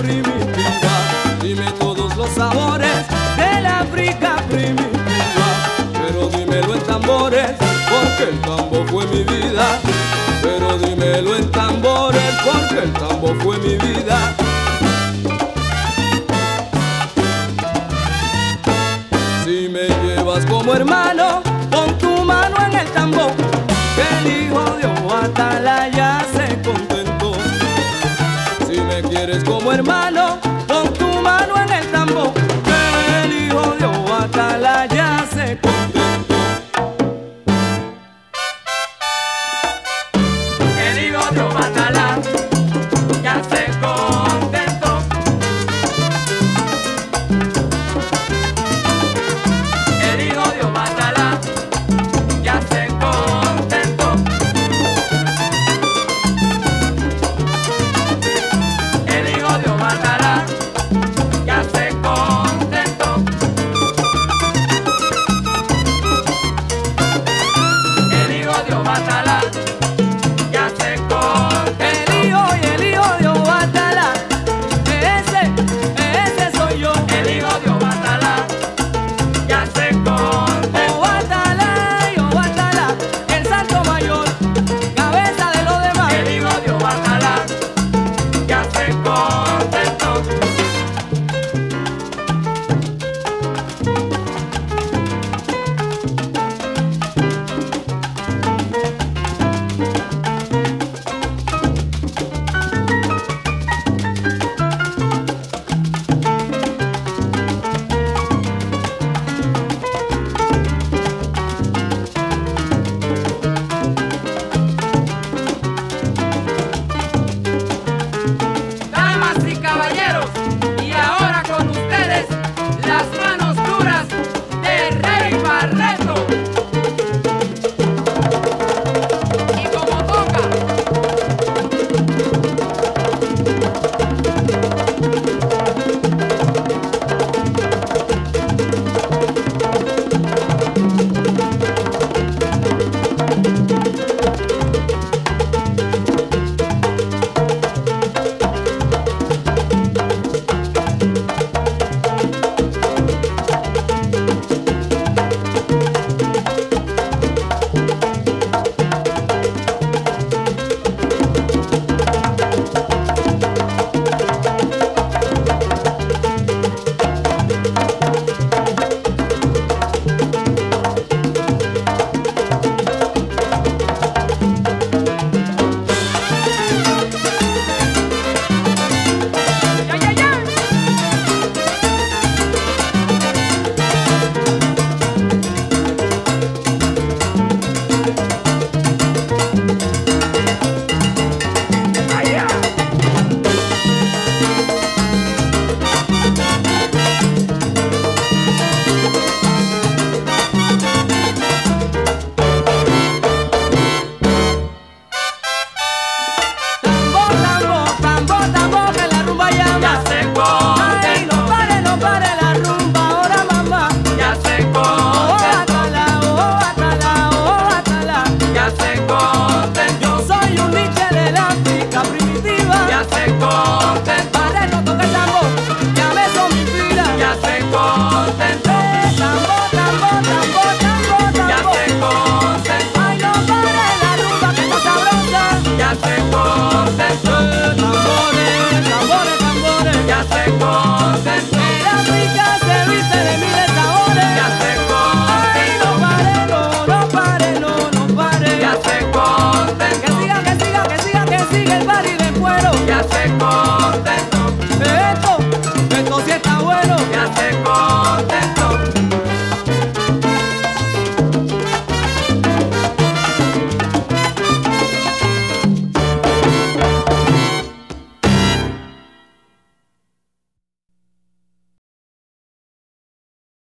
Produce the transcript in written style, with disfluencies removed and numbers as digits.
primitiva. Dime todos los sabores de la África primitiva, pero dímelo en tambores, porque el tambo fue mi vida. Pero dímelo en tambores, porque el tambo fue mi vida. Si me llevas como hermano, pon tu mano en el tambor, que el hijo de Obatalá se contentó. Si me quieres como hermano, pon tu mano en el tambor, que el hijo de Obatalá se contentó. El hijo de Obatalá ya se contentó. El hijo de Obatalá ya se contentó. El hijo de Obatalá ya se contentó. El hijo de Obatalá ya se contentó. El hijo de Obatalá, ese soy yo. El hijo de Obatalá ya se contentó. Obatalá y Obatalá, el santo mayor, cabeza de los demás. El hijo de Obatalá ya se contentó. Damas y caballeros, y ahora con ustedes, las manos duras de Rey Barreto. Y como toca. ¡Ya, ya, ya! ¡Ay, ya! Tambor, tambor, tambor, tambor, que la rumba llama. Ya se Ay, contentó. no pare la rumba ahora, mamá. Ya se contentó. Obatalá, Obatalá, Obatalá. Ya se contentó. Yo soy un niche de la África primitiva. Ya se contentó. Barreto toca el tambor, ya me son mi vida. Ya se contentó. Tambor, tambor, tambor, tambor, Ya tambor. se contentó. Ay, no pare la rumba que está sabrosa. Ya se contentó. Tambores, tambores, tambores. Ya se contentó.